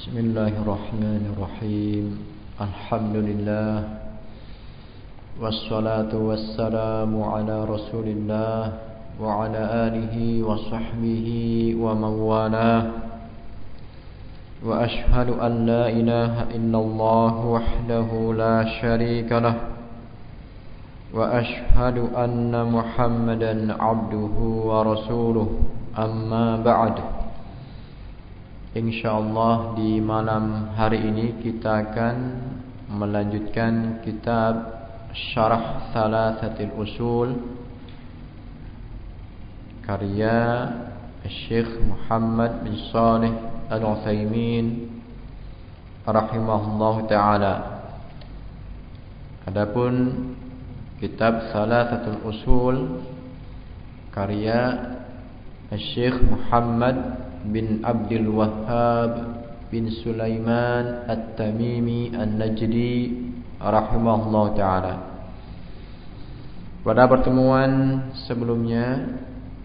Bismillahirrahmanirrahim. Alhamdulillah. Wassalatu wassalamu ala Rasulillah wa ala alihi wa sahbihi wa man walah. Wa ashhadu an la ilaha illallah wahdahu la syarika lah. Wa ashhadu anna Muhammadan abduhu wa rasuluh. Amma ba'd. InsyaAllah di malam hari ini kita akan melanjutkan kitab Syarah Thalathatil Usul karya Syekh Muhammad bin Shalih Al-Utsaimin rahimahullah ta'ala. Adapun kitab Thalathatul Usul karya Syekh Muhammad bin Abdul Wahhab bin Sulaiman At-Tamimi An-Najdi rahimahullah ta'ala. Pada pertemuan sebelumnya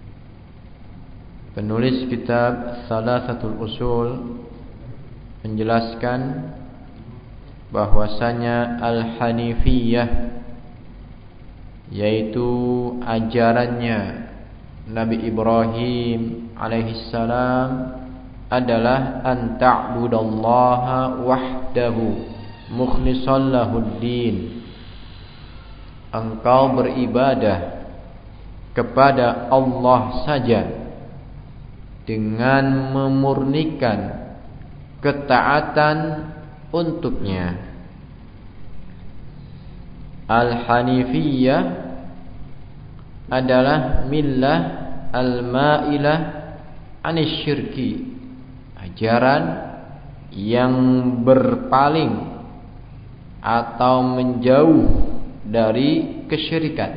penulis kitab Thalathatul Usul menjelaskan bahwasanya Al-Hanifiyah, yaitu ajarannya Nabi Ibrahim alaihissalam, adalah an ta'budallaha wahdahu mukhlishan lahuddin. Engkau beribadah kepada Allah saja dengan memurnikan ketaatan untuknya. Al-Hanifiyah adalah millah al-ma'ilah anis syirki, ajaran yang berpaling atau menjauh dari kesyirikan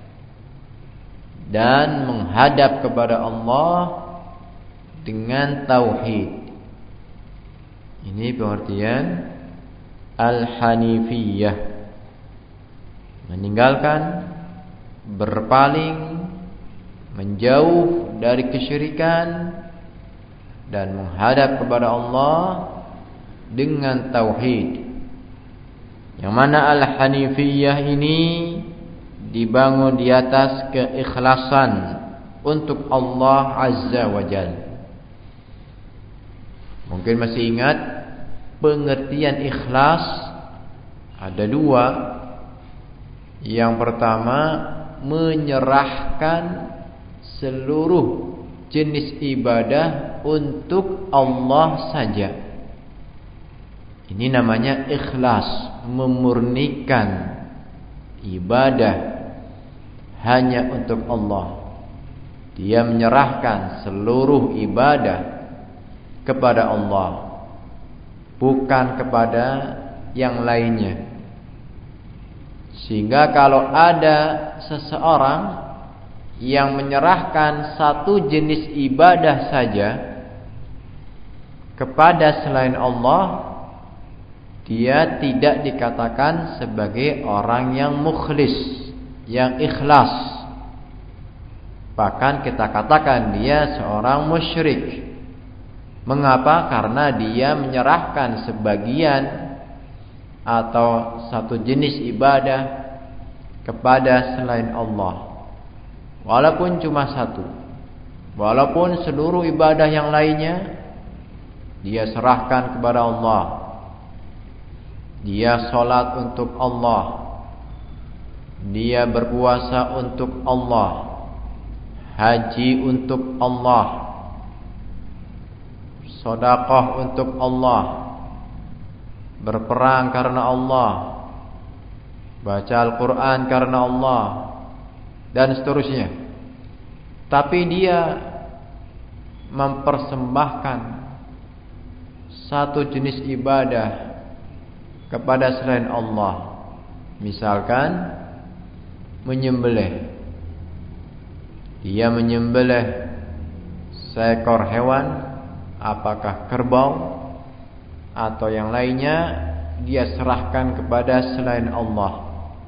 dan menghadap kepada Allah dengan tauhid. Ini pengertian Al-Hanifiyah, meninggalkan, berpaling, menjauh dari kesyirikan dan menghadap kepada Allah dengan tauhid. Yang mana Al-Hanifiyah ini dibangun di atas keikhlasan untuk Allah Azza wa Jalla. Mungkin masih ingat pengertian ikhlas ada dua. Yang pertama, menyerahkan seluruh jenis ibadah untuk Allah saja. Ini namanya ikhlas, memurnikan ibadah hanya untuk Allah. Dia menyerahkan seluruh ibadah kepada Allah, bukan kepada yang lainnya. Sehingga kalau ada seseorang yang menyerahkan satu jenis ibadah saja kepada selain Allah, dia tidak dikatakan sebagai orang yang mukhlis, yang ikhlas. Bahkan kita katakan dia seorang musyrik. Mengapa? Karena dia menyerahkan sebagian atau satu jenis ibadah kepada selain Allah, walaupun cuma satu, walaupun seluruh ibadah yang lainnya dia serahkan kepada Allah. Dia sholat untuk Allah, dia berpuasa untuk Allah, haji untuk Allah, sedekah untuk Allah, berperang karena Allah, baca Al-Quran karena Allah, dan seterusnya. Tapi dia mempersembahkan satu jenis ibadah kepada selain Allah. Misalkan menyembelih. Dia menyembelih seekor hewan, apakah kerbau atau yang lainnya, dia serahkan kepada selain Allah.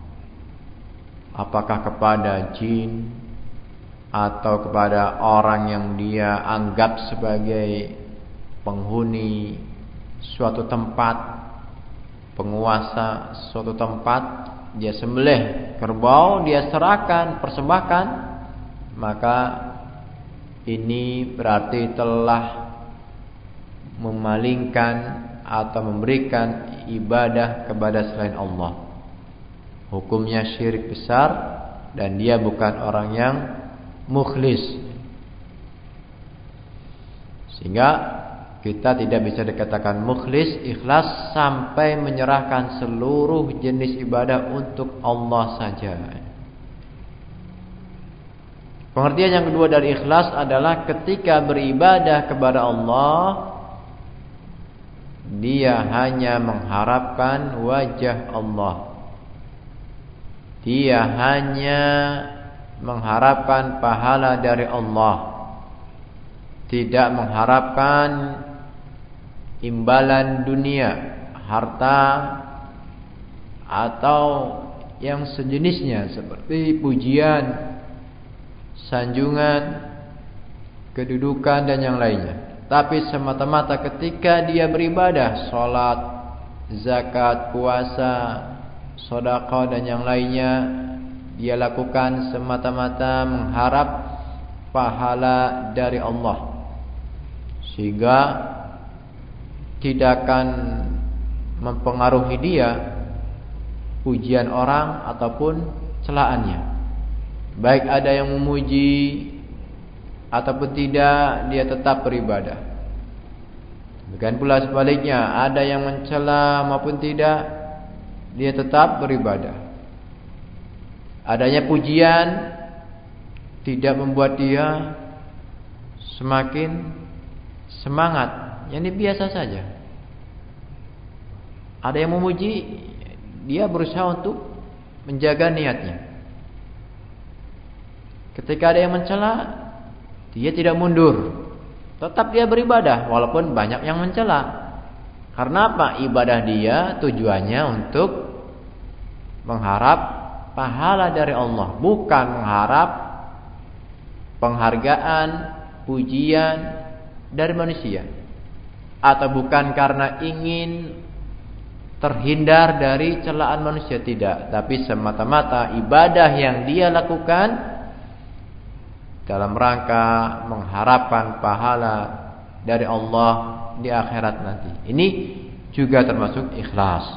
Apakah kepada jin atau kepada orang yang dia anggap sebagai penghuni suatu tempat, penguasa suatu tempat, dia sembelih kerbau, dia serahkan, persembahkan, maka ini berarti telah memalingkan atau memberikan ibadah kepada selain Allah. Hukumnya syirik besar dan dia bukan orang yang mukhlis. Sehingga kita tidak bisa dikatakan mukhlis, ikhlas sampai menyerahkan seluruh jenis ibadah untuk Allah saja. Pengertian yang kedua dari ikhlas adalah ketika beribadah kepada Allah, dia hanya mengharapkan wajah Allah. Dia hanya mengharapkan pahala dari Allah, tidak mengharapkan imbalan dunia, harta atau yang sejenisnya seperti pujian, sanjungan, kedudukan dan yang lainnya. Tapi semata-mata ketika dia beribadah, sholat, zakat, puasa, sedekah dan yang lainnya, dia lakukan semata-mata mengharap pahala dari Allah, sehingga tidak akan mempengaruhi dia pujian orang ataupun celaannya. Baik ada yang memuji ataupun tidak, dia tetap beribadah. Demikian pula sebaliknya, ada yang mencela maupun tidak, dia tetap beribadah. Adanya pujian tidak membuat dia semakin semangat, ini biasa saja. Ada yang memuji, dia berusaha untuk menjaga niatnya. Ketika ada yang mencela, dia tidak mundur, tetap dia beribadah walaupun banyak yang mencela. Karena apa? Ibadah dia tujuannya untuk mengharap pahala dari Allah, bukan mengharap penghargaan, pujian dari manusia, atau bukan karena ingin terhindar dari celaan manusia, tidak, tapi semata-mata ibadah yang dia lakukan dalam rangka mengharapkan pahala dari Allah di akhirat nanti. Ini juga termasuk ikhlas.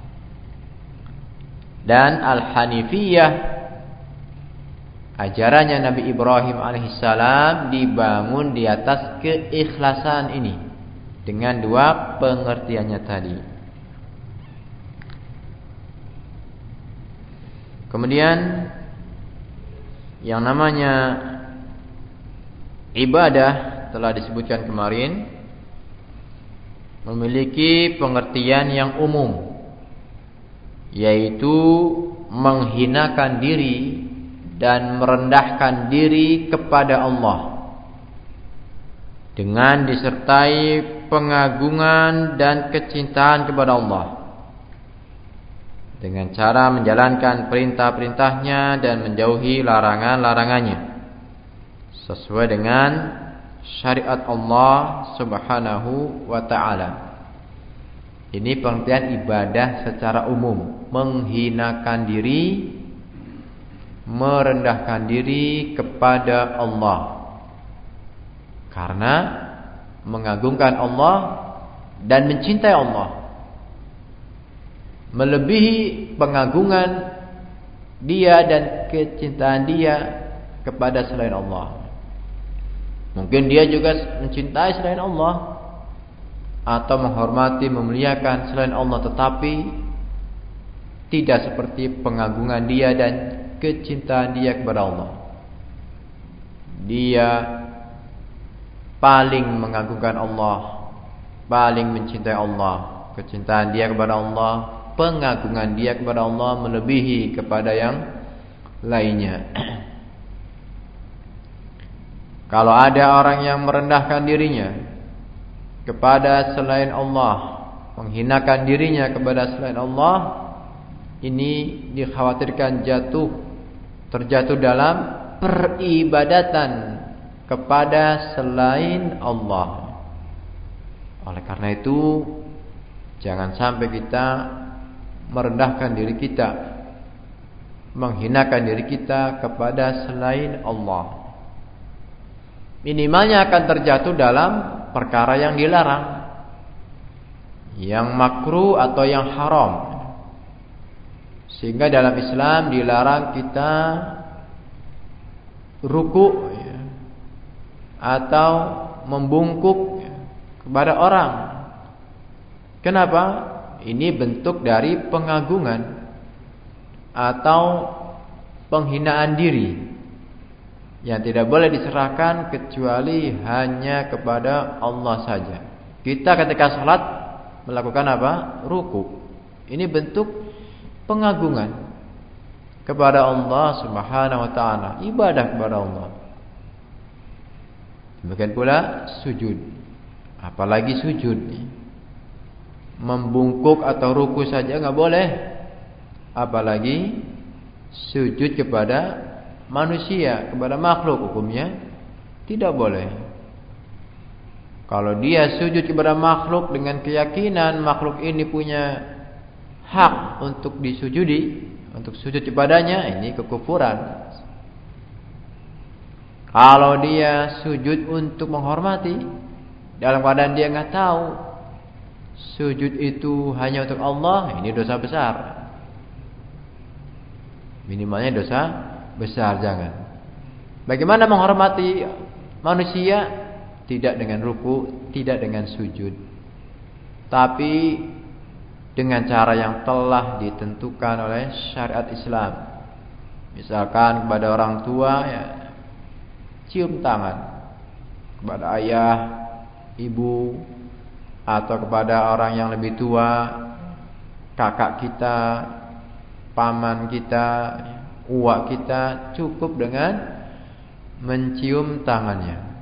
Dan Al-Hanifiyah, ajarannya Nabi Ibrahim alaihissalam, dibangun di atas keikhlasan ini dengan dua pengertiannya tadi. Kemudian yang namanya ibadah telah disebutkan kemarin memiliki pengertian yang umum, yaitu menghinakan diri dan merendahkan diri kepada Allah dengan disertai pengagungan dan kecintaan kepada Allah, dengan cara menjalankan perintah-perintahnya dan menjauhi larangan-larangannya sesuai dengan syariat Allah Subhanahu wa ta'ala. Ini pengertian ibadah secara umum, menghinakan diri, merendahkan diri kepada Allah karena mengagungkan Allah dan mencintai Allah, melebihi pengagungan dia dan kecintaan dia kepada selain Allah. Mungkin dia juga mencintai selain Allah atau menghormati, memuliakan selain Allah, tetapi tidak seperti pengagungan dia dan kecintaan dia kepada Allah. Dia paling mengagungkan Allah, paling mencintai Allah. Kecintaan dia kepada Allah, pengagungan dia kepada Allah melebihi kepada yang lainnya. Kalau ada orang yang merendahkan dirinya kepada selain Allah, menghinakan dirinya kepada selain Allah, ini dikhawatirkan terjatuh dalam peribadatan kepada selain Allah. Oleh karena itu, Jangan sampai kita merendahkan diri kita, menghinakan diri kita kepada selain Allah. Minimalnya akan terjatuh dalam perkara yang dilarang, yang makruh atau yang haram. Sehingga dalam Islam dilarang kita ruku atau membungkuk kepada orang. Kenapa? Ini bentuk dari pengagungan atau penghinaan diri yang tidak boleh diserahkan kecuali hanya kepada Allah saja. Kita ketika salat melakukan apa? Ruku. Ini bentuk pengagungan kepada Allah Subhanahu wa taala, ibadah kepada Allah. Demikian pula sujud. Apalagi sujud, membungkuk atau ruku saja enggak boleh, apalagi sujud kepada manusia, kepada makhluk, hukumnya tidak boleh. Kalau dia sujud kepada makhluk dengan keyakinan makhluk ini punya hak untuk disujudi, untuk sujud kepadanya, ini kekufuran. Kalau dia sujud untuk menghormati, dalam keadaan dia enggak tahu sujud itu hanya untuk Allah, ini dosa besar. Minimalnya dosa besar, jangan. Bagaimana menghormati manusia? Tidak dengan ruku, tidak dengan sujud, tapi dengan cara yang telah ditentukan oleh syariat Islam. Misalkan kepada orang tua, ya, cium tangan. Kepada ayah, ibu, atau kepada orang yang lebih tua, kakak kita, paman kita, uwak kita, cukup dengan mencium tangannya,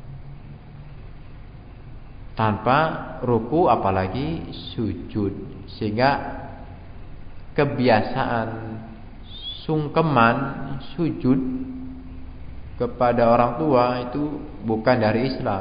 tanpa ruku apalagi sujud. Sehingga kebiasaan sungkeman sujud kepada orang tua itu bukan dari Islam.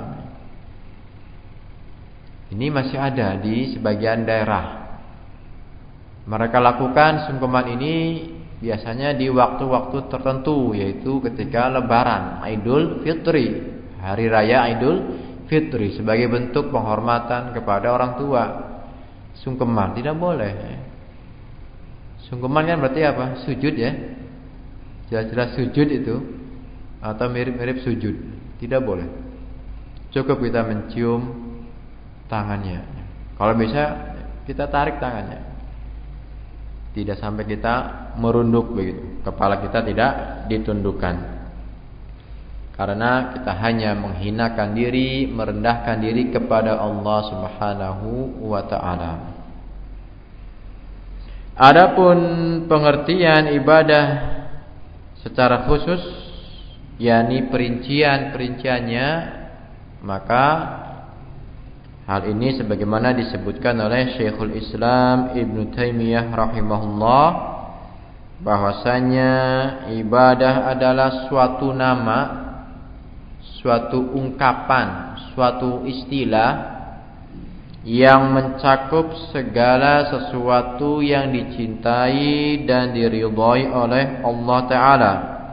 Ini masih ada di sebagian daerah. Mereka lakukan sungkeman ini biasanya di waktu-waktu tertentu, yaitu ketika Lebaran, Idul Fitri, hari raya Idul Fitri, sebagai bentuk penghormatan kepada orang tua. Sungkeman tidak boleh. Sungkeman kan berarti apa? Sujud, ya. Jelas-jelas sujud itu, atau mirip-mirip sujud. Tidak boleh. Cukup kita mencium tangannya. Kalau bisa kita tarik tangannya. Tidak sampai kita merunduk begitu. Kepala kita tidak ditundukkan. Karena kita hanya menghinakan diri, merendahkan diri kepada Allah Subhanahu wa taala. Adapun pengertian ibadah secara khusus, yakni perinciannya, maka hal ini sebagaimana disebutkan oleh Syekhul Islam Ibnu Taimiyah rahimahullah, bahwasanya ibadah adalah suatu nama, suatu ungkapan, suatu istilah yang mencakup segala sesuatu yang dicintai dan diridhai oleh Allah Ta'ala,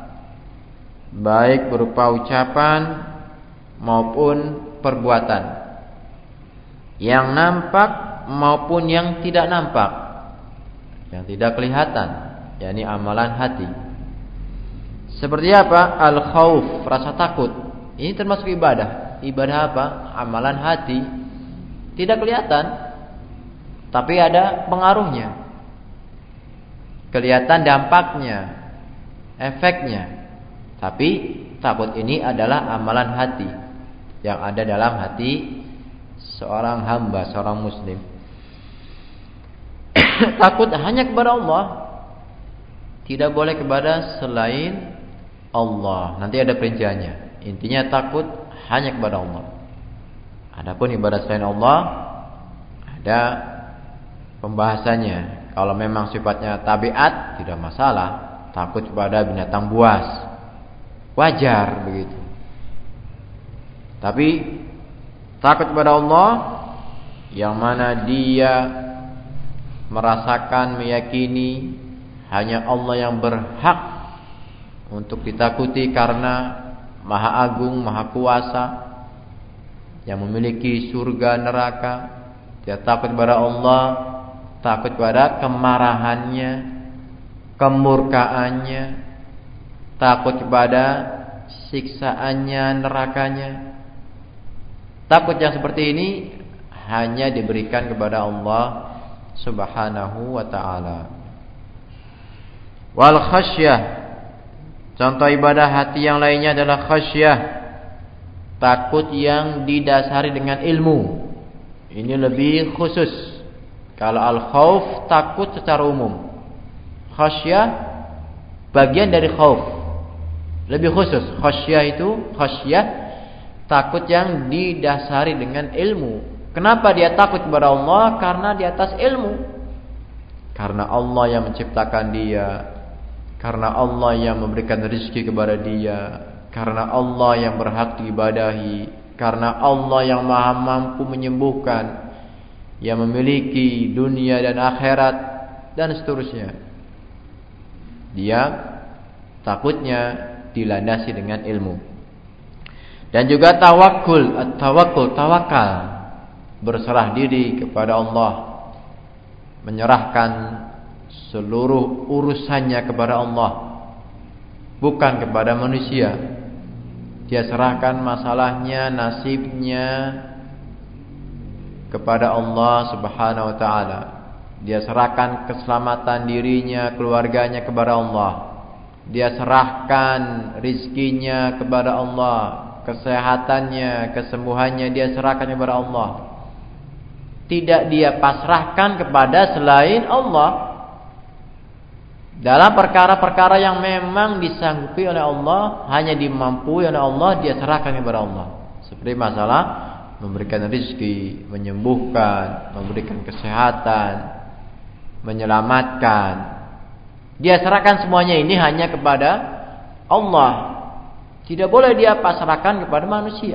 baik berupa ucapan maupun perbuatan, yang nampak maupun yang tidak nampak, yang tidak kelihatan, yakni amalan hati. Seperti apa? Al-khauf, rasa takut. Ini termasuk ibadah. Ibadah apa? Amalan hati. Tidak kelihatan, tapi ada pengaruhnya. Kelihatan dampaknya, efeknya. Tapi takut ini adalah amalan hati yang ada dalam hati seorang hamba, seorang muslim. Takut hanya kepada Allah, tidak boleh kepada selain Allah. Nanti ada perinciannya. Intinya takut hanya kepada Allah. Adapun ibadah selain Allah ada pembahasannya. Kalau memang sifatnya tabiat, tidak masalah. Takut kepada binatang buas, wajar begitu. Tapi takut kepada Allah yang mana dia merasakan, meyakini hanya Allah yang berhak untuk ditakuti karena Maha Agung, Maha Kuasa, yang memiliki surga neraka. Dia takut kepada Allah, takut kepada kemarahannya, kemurkaannya, takut kepada siksaannya, nerakanya. Takut yang seperti ini hanya diberikan kepada Allah Subhanahu wa ta'ala. Wal khasyah, contoh ibadah hati yang lainnya adalah khasyah, takut yang didasari dengan ilmu. Ini lebih khusus. Kalau al-khauf takut secara umum, khasyah bagian dari khauf, lebih khusus. Khasyah itu khasyah takut yang didasari dengan ilmu. Kenapa dia takut kepada Allah? Karena di atas ilmu. Karena Allah yang menciptakan dia, karena Allah yang memberikan rezeki kepada dia, karena Allah yang berhak diibadahi, karena Allah yang maha mampu menyembuhkan, yang memiliki dunia dan akhirat, dan seterusnya. Dia takutnya dilandasi dengan ilmu. Dan juga tawakul, tawakal, berserah diri kepada Allah, menyerahkan seluruh urusannya kepada Allah, bukan kepada manusia. Dia serahkan masalahnya, nasibnya kepada Allah Subhanahu wa ta'ala. Dia serahkan keselamatan dirinya, keluarganya kepada Allah. Dia serahkan rizkinya kepada Allah, kesehatannya, kesembuhannya dia serahkan kepada Allah. Tidak dia pasrahkan kepada selain Allah. Dalam perkara-perkara yang memang disanggupi oleh Allah, hanya dimampui oleh Allah, dia serahkan kepada Allah. Seperti masalah memberikan rezeki, menyembuhkan, memberikan kesehatan, menyelamatkan. Dia serahkan semuanya ini hanya kepada Allah. Tidak boleh dia pasrahkan kepada manusia.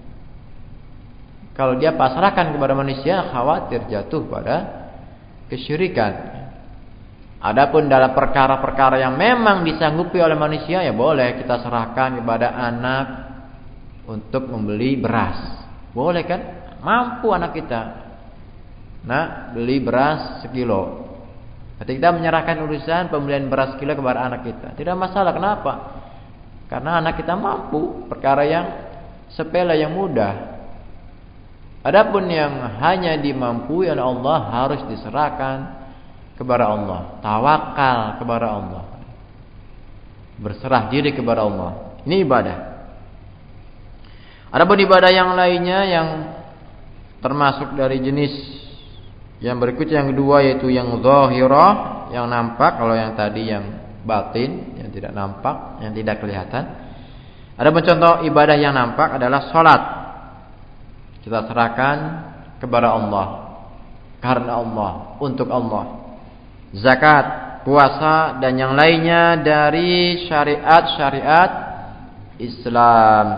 Kalau dia pasrahkan kepada manusia, khawatir jatuh pada kesyirikan. Adapun dalam perkara-perkara yang memang disanggupi oleh manusia, ya boleh kita serahkan kepada anak untuk membeli beras. Boleh kan? Mampu anak kita. Nah, beli beras sekilo. Ketika kita menyerahkan urusan pembelian beras sekilo kepada anak kita, tidak masalah. Kenapa? Karena anak kita mampu. Perkara yang sepele, yang mudah. Adapun yang hanya dimampui oleh Allah harus diserahkan kepada Allah, tawakal kepada Allah, berserah diri kepada Allah. Ini ibadah. Adapun ibadah yang lainnya yang termasuk dari jenis yang berikutnya, yang kedua, yaitu yang zahirah, yang nampak. Kalau yang tadi yang batin, yang tidak nampak, yang tidak kelihatan. Adapun contoh ibadah yang nampak adalah salat. Kita serahkan kepada Allah, karena Allah, untuk Allah. Zakat, puasa, dan yang lainnya dari syariat-syariat Islam.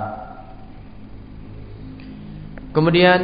Kemudian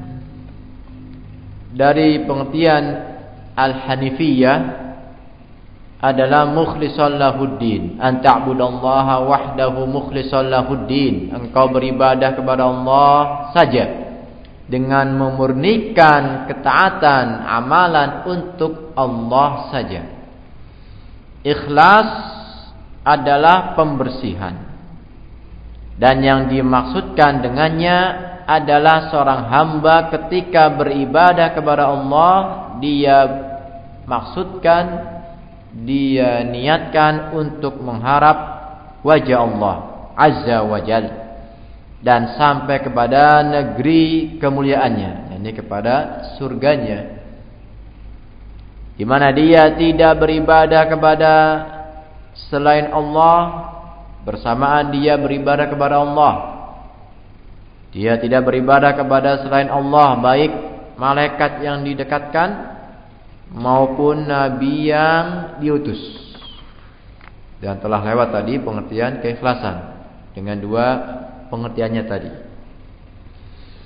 dari pengertian Al-Hanifiyah adalah mukhlishan lahuddin, an ta'budallaha wahdahu mukhlishan lahuddin. Engkau beribadah kepada Allah saja dengan memurnikan ketaatan amalan untuk Allah saja. Ikhlas adalah pembersihan, dan yang dimaksudkan dengannya adalah seorang hamba ketika beribadah kepada Allah, dia maksudkan, dia niatkan untuk mengharap wajah Allah Azza wa Jalla, dan sampai kepada negeri kemuliaannya, yakni kepada surganya, di mana dia tidak beribadah kepada selain Allah, bersamaan dia beribadah kepada Allah. Dia tidak beribadah kepada selain Allah, baik malaikat yang didekatkan maupun nabi yang diutus. Dan telah lewat tadi pengertian keikhlasan dengan dua pengertiannya tadi.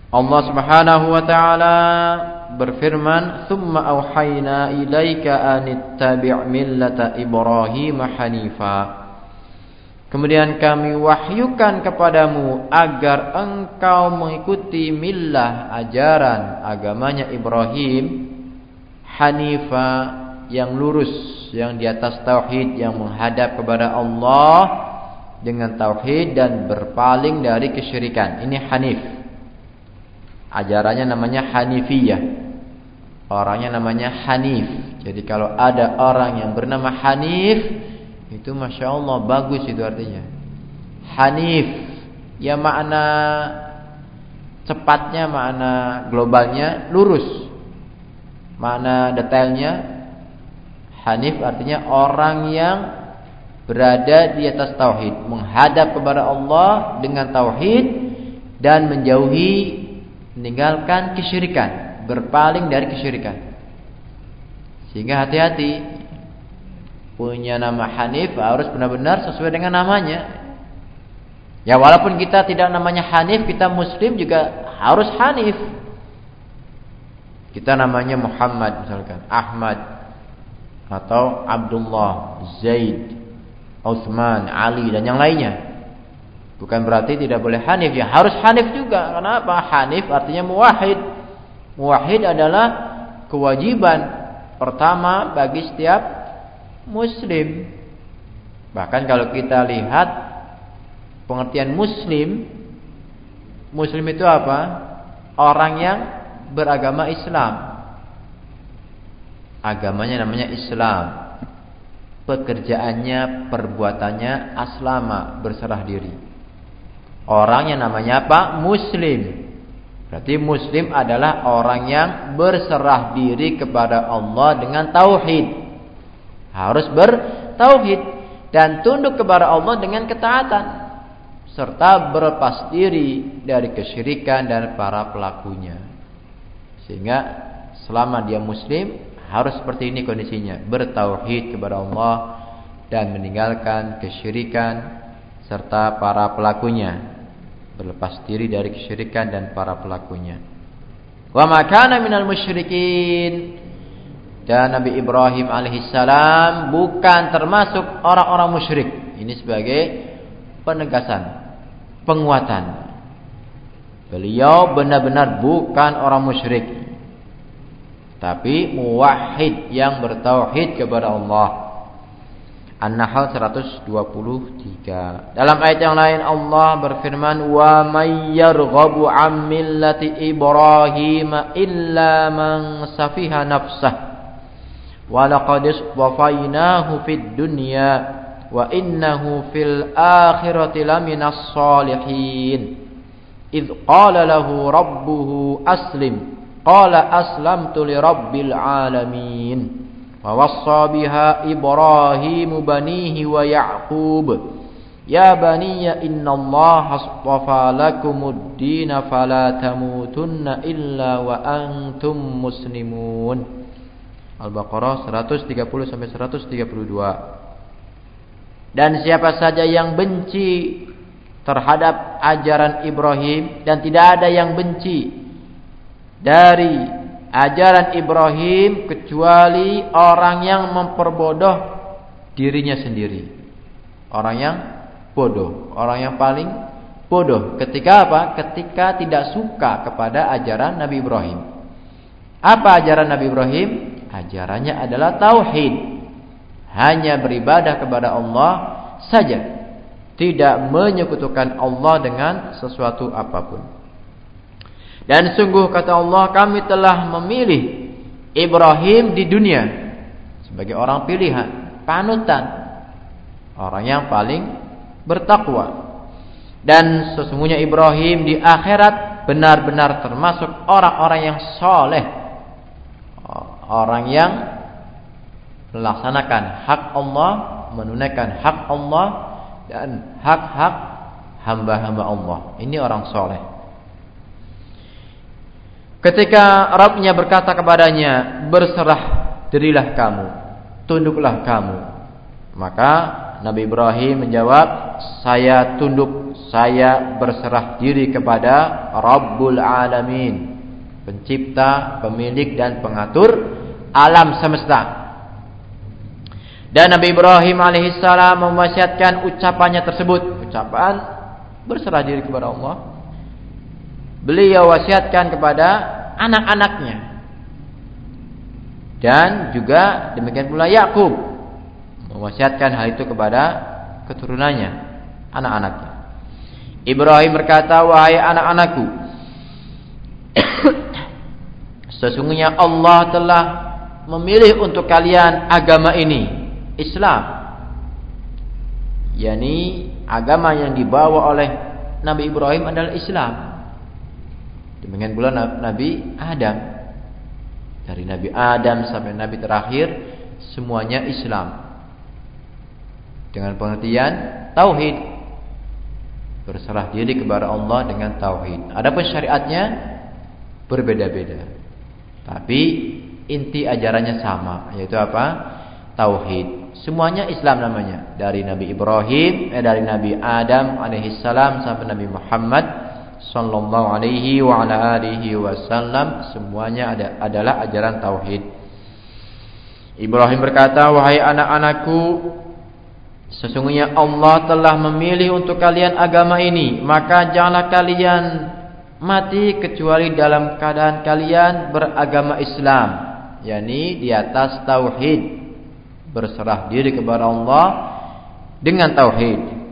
Allah Subhanahu wa taala berfirman, "Tsumma auhayna ilaika anittabi' millata Ibrahim hanifa." Kemudian kami wahyukan kepadamu agar engkau mengikuti millah ajaran agamanya Ibrahim hanifa, yang lurus, yang di atas tauhid, yang menghadap kepada Allah dengan tauhid dan berpaling dari kesyirikan. Ini hanif. Ajarannya namanya Hanifiyah. Orangnya namanya Hanif. Jadi kalau ada orang yang bernama Hanif, itu Masya Allah bagus itu artinya. Hanif, ya makna cepatnya, makna globalnya lurus. Makna detailnya, Hanif artinya orang yang berada di atas tauhid, menghadap kepada Allah dengan tauhid dan meninggalkan kesyirikan, berpaling dari kesyirikan. Sehingga hati-hati, punya nama Hanif harus benar-benar sesuai dengan namanya. Ya walaupun kita tidak namanya Hanif, kita Muslim juga harus Hanif. Kita namanya Muhammad misalkan, Ahmad, atau Abdullah, Zaid, Utsman, Ali dan yang lainnya. Bukan berarti tidak boleh Hanif, ya harus Hanif juga. Kenapa? Hanif artinya muwahhid. Muwahhid adalah kewajiban pertama bagi setiap Muslim. Bahkan kalau kita lihat pengertian Muslim, Muslim itu apa? Orang yang beragama Islam. Agamanya namanya Islam. Pekerjaannya, perbuatannya aslama, berserah diri. Orang yang namanya apa? Muslim. Berarti Muslim adalah orang yang berserah diri kepada Allah dengan tauhid. Harus bertauhid dan tunduk kepada Allah dengan ketaatan, serta berlepas diri dari kesyirikan dan para pelakunya. Sehingga selama dia Muslim harus seperti ini kondisinya, bertauhid kepada Allah dan meninggalkan kesyirikan serta para pelakunya, berlepas diri dari kesyirikan dan para pelakunya. Wa ma kana minal musyrikin, dan Nabi Ibrahim alaihissalam bukan termasuk orang-orang musyrik. Ini sebagai penegasan, penguatan. Beliau benar-benar bukan orang musyrik, tapi muwahhid yang bertauhid kepada Allah. An-Nahl 123. Dalam ayat yang lain Allah berfirman, "Wa may yarghabu 'an millati Ibrahim illa man safiha nafsah wa laqad istafainahu fid dunya wa innahu fil akhirati laminas sholihin. Idh qala lahu rabbuhu aslim qala aslamtu li rabbil alamin wa wassa biha Ibrahimu banihi wa Ya'qub ya baniya innallaha astafa lakumud dina fala tamutunna illa wa antum muslimun." Al-Baqarah 130 sampai 132. Dan siapa saja yang benci terhadap ajaran Ibrahim, dan tidak ada yang benci dari ajaran Ibrahim kecuali orang yang memperbodoh dirinya sendiri. Orang yang bodoh, orang yang paling bodoh. Ketika apa? Ketika tidak suka kepada ajaran Nabi Ibrahim. Apa ajaran Nabi Ibrahim? Ajarannya adalah tauhid. Hanya beribadah kepada Allah saja, tidak menyekutukan Allah dengan sesuatu apapun. Dan sungguh kata Allah, kami telah memilih Ibrahim di dunia sebagai orang pilihan, panutan, orang yang paling bertakwa. Dan sesungguhnya Ibrahim di akhirat benar-benar termasuk orang-orang yang soleh, orang yang melaksanakan hak Allah, menunaikan hak Allah dan hak-hak hamba-hamba Allah. Ini orang soleh. Ketika Rabbnya berkata kepadanya, berserah dirilah kamu, tunduklah kamu, maka Nabi Ibrahim menjawab, saya tunduk saya berserah diri kepada Rabbul Alamin, pencipta, pemilik dan pengatur alam semesta. Dan Nabi Ibrahim alaihissalam mewasiatkan ucapannya tersebut, ucapan berserah diri kepada Allah. Beliau wasiatkan kepada anak-anaknya. Dan juga demikian pula Yakub mewasiatkan hal itu kepada keturunannya, anak-anaknya. Ibrahim berkata, wahai anak-anakku, sesungguhnya Allah telah memilih untuk kalian agama ini, Islam, yakni agama yang dibawa oleh Nabi Ibrahim adalah Islam. Demikian pula Nabi Adam, dari Nabi Adam sampai Nabi terakhir semuanya Islam, dengan pengertian tauhid, berserah diri kepada Allah dengan tauhid. Adapun syariatnya berbeda-beda, tapi inti ajarannya sama, yaitu apa? Tauhid. Semuanya Islam namanya, dari Nabi Ibrahim, dari Nabi Adam alaihissalam sampai Nabi Muhammad sallallahu alaihi wa ala alihi wasallam, semuanya adalah ajaran tauhid. Ibrahim berkata, wahai anak-anakku, sesungguhnya Allah telah memilih untuk kalian agama ini, maka janganlah kalian mati kecuali dalam keadaan kalian beragama Islam, yakni di atas tauhid, berserah diri kepada Allah dengan tauhid.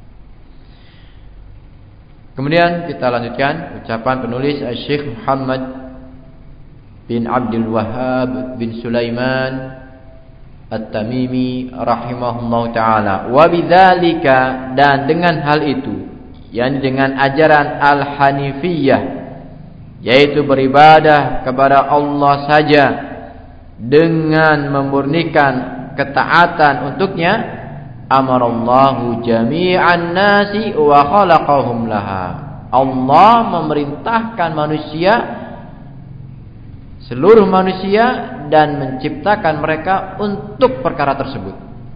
Kemudian kita lanjutkan ucapan penulis Syekh Muhammad bin Abdul Wahhab bin Sulaiman At-Tamimi rahimahullah ta'ala. Wa bidzalika, dan dengan hal itu, yakni dengan ajaran Al-Hanifiyah, yaitu beribadah kepada Allah saja dengan memurnikan ketaatan untuknya, amarallahu jami'an nasi wa khalaqahum laha. Allah memerintahkan manusia, seluruh manusia, dan menciptakan mereka untuk perkara tersebut.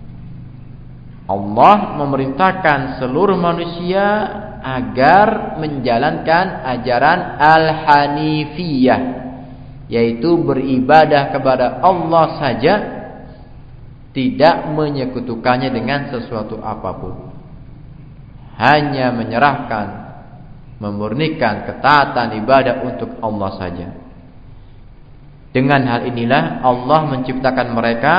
Allah memerintahkan seluruh manusia agar menjalankan ajaran Al-Hanifiyah, yaitu beribadah kepada Allah saja, tidak menyekutukannya dengan sesuatu apapun, hanya menyerahkan, memurnikan ketaatan ibadah untuk Allah saja. Dengan hal inilah Allah menciptakan mereka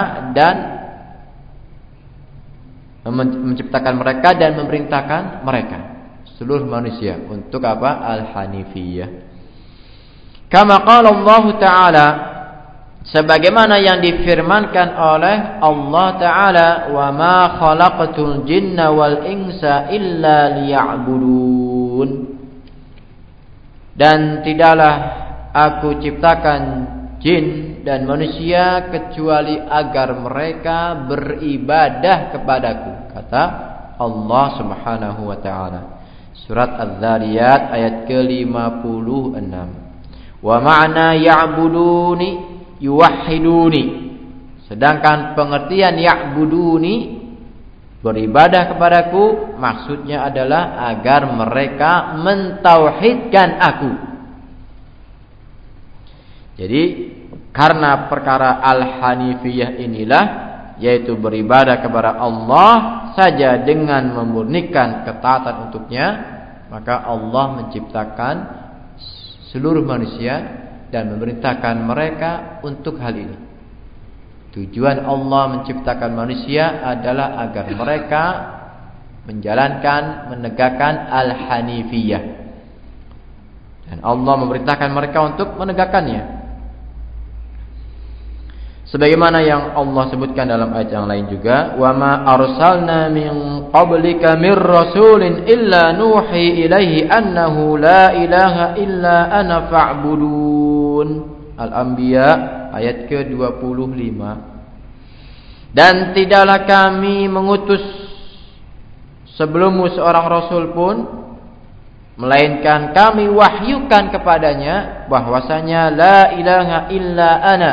dan memerintahkan mereka, seluruh manusia, untuk apa? Al-Hanifiyah. Kama qala Allah Ta'ala, sebagaimana yang difirmankan oleh Allah Ta'ala, wa ma khalaqatul jinna wal insa illa liya'budun, dan tidaklah aku ciptakan jin dan manusia kecuali agar mereka beribadah kepadaku, kata Allah Subhanahu wa ta'ala. Surat Az-Zariyat ayat ke-56. Wa ma'na ya'buduni yuwahhiduni, sedangkan pengertian ya'buduni, beribadah kepadaku, maksudnya adalah agar mereka mentauhidkan aku. Jadi karena perkara Al-Hanifiyah inilah, yaitu beribadah kepada Allah saja dengan memurnikan ketaatan untuknya, maka Allah menciptakan seluruh manusia dan memerintahkan mereka untuk hal ini. Tujuan Allah menciptakan manusia adalah agar mereka menjalankan, menegakkan Al-Hanifiyah, dan Allah memerintahkan mereka untuk menegakkannya, sebagaimana yang Allah sebutkan dalam ayat yang lain juga, wa ma arsalna min qablika mir rasulin illa nuhi ilaihi annahu la ilaha illa ana fa'budun. Al-Anbiya ayat ke-25. Dan tidaklah kami mengutus sebelummu seorang rasul pun, melainkan kami wahyukan kepadanya bahwasanya la ilaha illa ana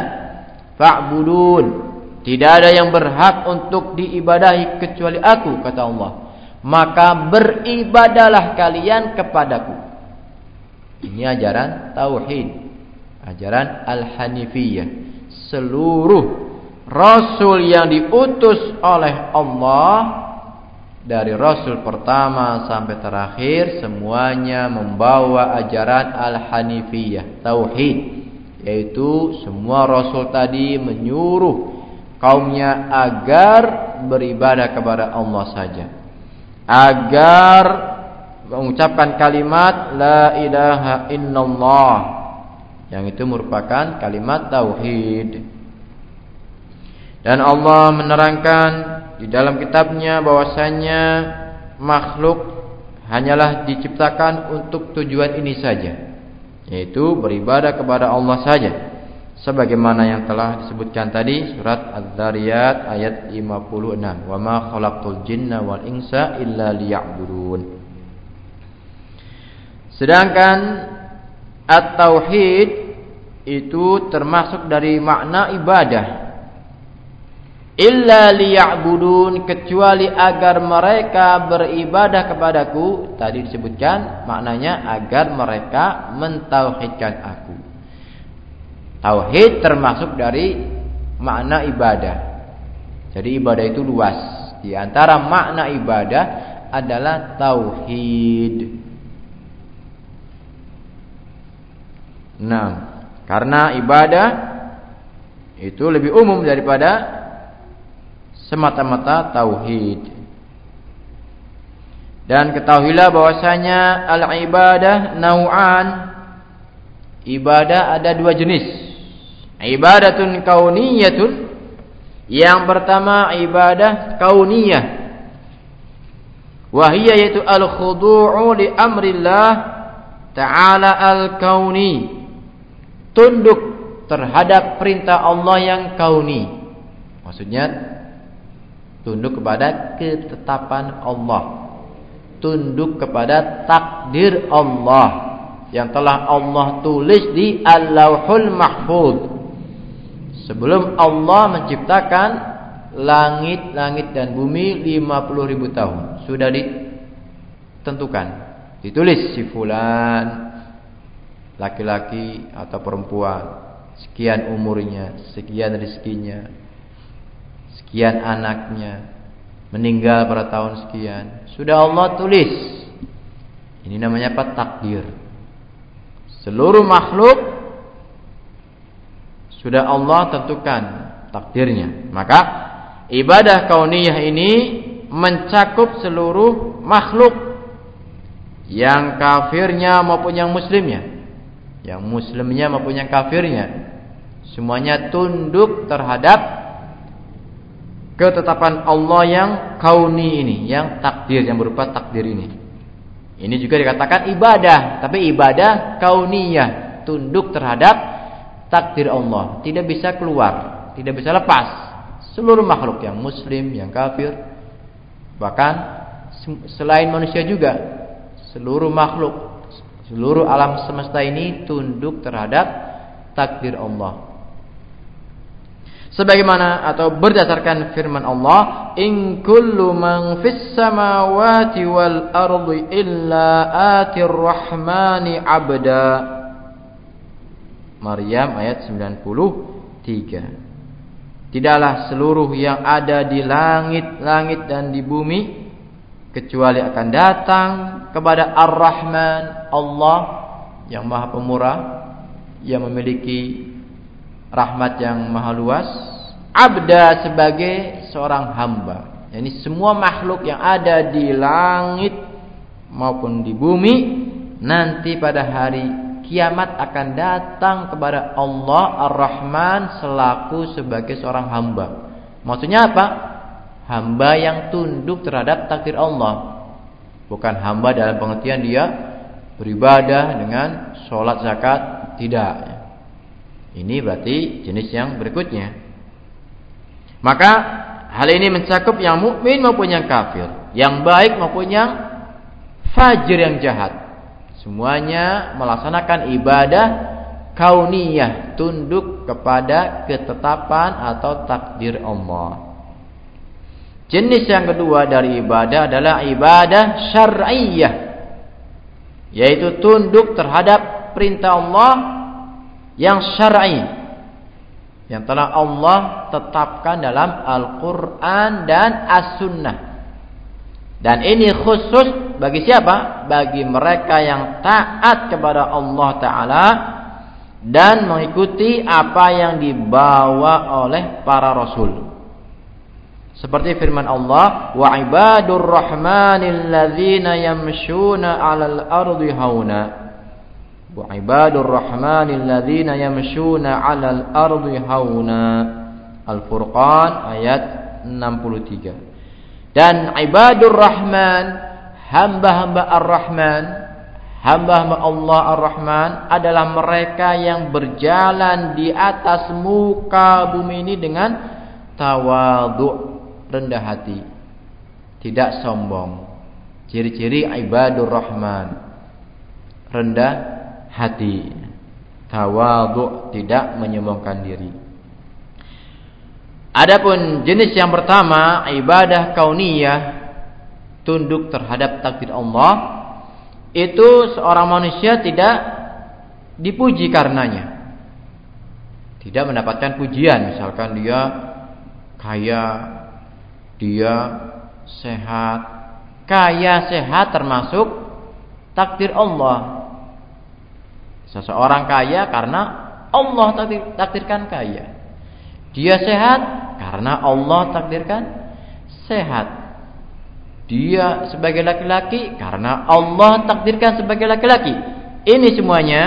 fa'budun, tidak ada yang berhak untuk diibadahi kecuali aku, kata Allah. maka beribadahlah kalian kepadaku. Ini ajaran tauhid, ajaran al-hanifiyah. Seluruh rasul yang diutus oleh Allah, dari rasul pertama sampai terakhir, semuanya membawa ajaran al-hanifiyah, tauhid, yaitu semua rasul tadi menyuruh kaumnya agar beribadah kepada Allah saja, agar mengucapkan kalimat la ilaha illallah, yang itu merupakan kalimat tauhid. Dan Allah menerangkan di dalam kitabnya bahwasanya makhluk hanyalah diciptakan untuk tujuan ini saja, yaitu beribadah kepada Allah saja, sebagaimana yang telah disebutkan tadi surat Az-Zariyat ayat 56, wa ma khalaqtul jinna wal insa illa liya'budun. Sedangkan at-tauhid itu termasuk dari makna ibadah. Illa liya'budun, kecuali agar mereka beribadah kepadaku. Tadi disebutkan maknanya agar mereka mentauhidkan aku. Tauhid termasuk dari makna ibadah. Jadi ibadah itu luas. Di antara makna ibadah adalah tauhid. Nah, karena ibadah itu lebih umum daripada semata-mata tauhid. Dan ketahuilah bahwasanya al-ibadah nau'an. Ibadah ada dua jenis. Ibadatun kauniyatun. Yang pertama ibadah kauniyah. Wahiyya yaitu al-khudu'u li amrillah ta'ala al-kauni. Tunduk terhadap perintah Allah yang kauni. Maksudnya tunduk kepada ketetapan Allah, tunduk kepada takdir Allah yang telah Allah tulis di Al-Lauhul Mahfuz. Sebelum Allah menciptakan langit-langit dan bumi 50.000 tahun sudah ditentukan, ditulis si fulan, laki-laki atau perempuan, sekian umurnya, sekian rezekinya, sekian anaknya, meninggal pada tahun sekian, sudah Allah tulis. Ini namanya apa? Takdir. Seluruh makhluk sudah Allah tentukan takdirnya. Maka ibadah kauniyah ini mencakup seluruh makhluk, yang kafirnya maupun yang muslimnya, yang muslimnya maupun yang kafirnya, semuanya tunduk terhadap ketetapan Allah yang kauni ini, yang takdir, yang berupa takdir ini. Ini juga dikatakan ibadah, tapi ibadah kauniyah, tunduk terhadap takdir Allah, tidak bisa keluar, tidak bisa lepas. Seluruh makhluk, yang muslim, yang kafir, bahkan selain manusia juga, seluruh makhluk, seluruh alam semesta ini tunduk terhadap takdir Allah. Sebagaimana atau berdasarkan firman Allah, in kullu man fis samawati wal ardi illa atir rahmani abda. Maryam ayat 93. Tidaklah seluruh yang ada di langit-langit dan di bumi kecuali akan datang kepada Ar-Rahman, Allah yang Maha Pemurah, yang memiliki rahmat yang maha luas, abda sebagai seorang hamba. Yani semua makhluk yang ada di langit maupun di bumi nanti pada hari kiamat akan datang kepada Allah Ar-Rahman selaku sebagai seorang hamba. Maksudnya apa? Hamba yang tunduk terhadap takdir Allah. Bukan hamba dalam pengertian dia beribadah dengan sholat, zakat, tidak. Ini berarti jenis yang berikutnya. Maka hal ini mencakup yang mukmin maupun yang kafir, yang baik maupun yang fajir, yang jahat. Semuanya melaksanakan ibadah kauniyah, tunduk kepada ketetapan atau takdir Allah. Jenis yang kedua dari ibadah adalah ibadah syar'iyyah, yaitu tunduk terhadap perintah Allah yang syar'i, yang telah Allah tetapkan dalam Al-Quran dan As-Sunnah. Dan ini khusus bagi siapa? Bagi mereka yang taat kepada Allah Ta'ala dan mengikuti apa yang dibawa oleh para Rasul. Seperti firman Allah, wa ibadur rahmanil ladzina yamshuna 'alal ardi hauna. Wa ibadur rahmanil ladzina yamshuna 'alal ardi hauna. Al-Furqan ayat 63. Dan ibadur rahman, hamba-hamba ar-Rahman, hamba-hamba Allah ar-Rahman adalah mereka yang berjalan di atas muka bumi ini dengan tawadhu', rendah hati, tidak sombong. Ciri-ciri ibadur rahman, rendah hati, tawadhu', tidak menyombongkan diri. Adapun jenis yang pertama, ibadah kauniyah, tunduk terhadap takdir Allah, itu seorang manusia tidak dipuji karenanya, tidak mendapatkan pujian. Misalkan dia kaya, dia sehat. Kaya sehat termasuk takdir Allah. Seseorang kaya karena Allah takdirkan kaya. Dia sehat karena Allah takdirkan sehat. Dia sebagai laki-laki karena Allah takdirkan sebagai laki-laki. Ini semuanya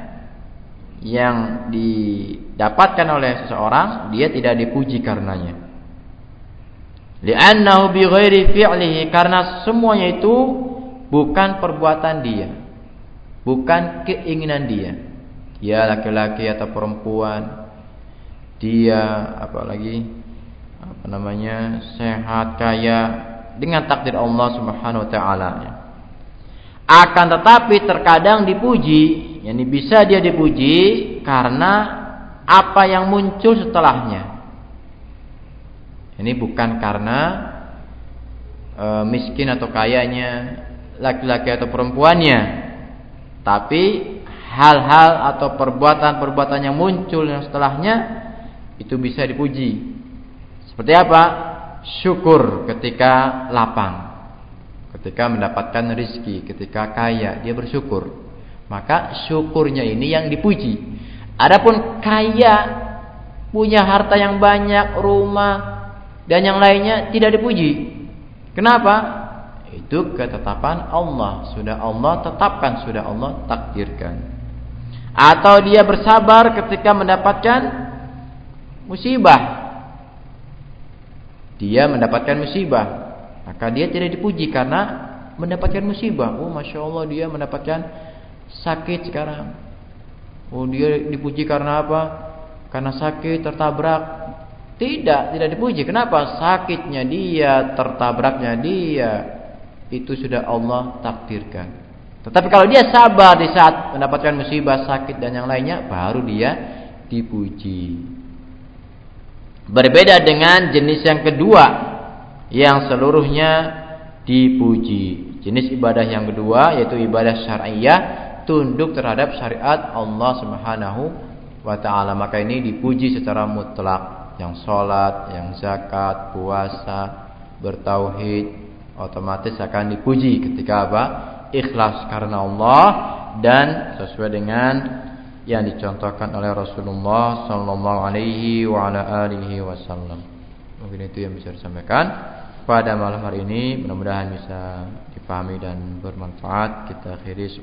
yang didapatkan oleh seseorang, dia tidak dipuji karenanya. Li'annahu bighairi fi'lihi, karena semuanya itu bukan perbuatan dia, bukan keinginan dia. Dia laki-laki atau perempuan, dia sehat, kaya, dengan takdir Allah Subhanahu wa taala. Akan tetapi terkadang dipuji, yakni bisa dia dipuji karena apa yang muncul setelahnya. Ini bukan karena miskin atau kayanya, laki-laki atau perempuannya, tapi hal-hal atau perbuatan-perbuatan yang muncul yang setelahnya itu bisa dipuji. Seperti apa? Syukur ketika lapang, ketika mendapatkan rezeki, ketika kaya, dia bersyukur. Maka syukurnya ini yang dipuji. Adapun kaya, punya harta yang banyak, rumah dan yang lainnya, tidak dipuji. Kenapa? Itu ketetapan Allah, sudah Allah tetapkan, sudah Allah takdirkan. Atau dia bersabar ketika mendapatkan musibah, dia mendapatkan musibah, maka dia tidak dipuji karena mendapatkan musibah. Oh, masya Allah, dia mendapatkan sakit sekarang. Oh, dia dipuji karena apa? Karena sakit, tertabrak. Tidak dipuji. Kenapa? Sakitnya dia, tertabraknya dia, itu sudah Allah takdirkan. Tetapi kalau dia sabar di saat mendapatkan musibah, sakit dan yang lainnya, baru dia dipuji. Berbeda dengan jenis yang kedua, yang seluruhnya dipuji. Jenis ibadah yang kedua yaitu ibadah syar'iyyah, tunduk terhadap syariat Allah Subhanahu wa taala. Maka ini dipuji secara mutlak. Yang sholat, yang zakat, puasa, bertauhid, otomatis akan dipuji ketika apa? Ikhlas karena Allah dan sesuai dengan yang dicontohkan oleh Rasulullah sallallahu alaihi wa ala alihi wasallam. Mungkin itu yang bisa disampaikan pada malam hari ini, mudah-mudahan bisa dipahami dan bermanfaat. Kita akhiri,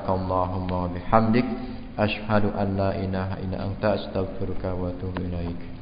subhanakallahumma wa bihamdik, asyhadu an la ilaha illa anta, astaghfiruka wa atubu ilaik.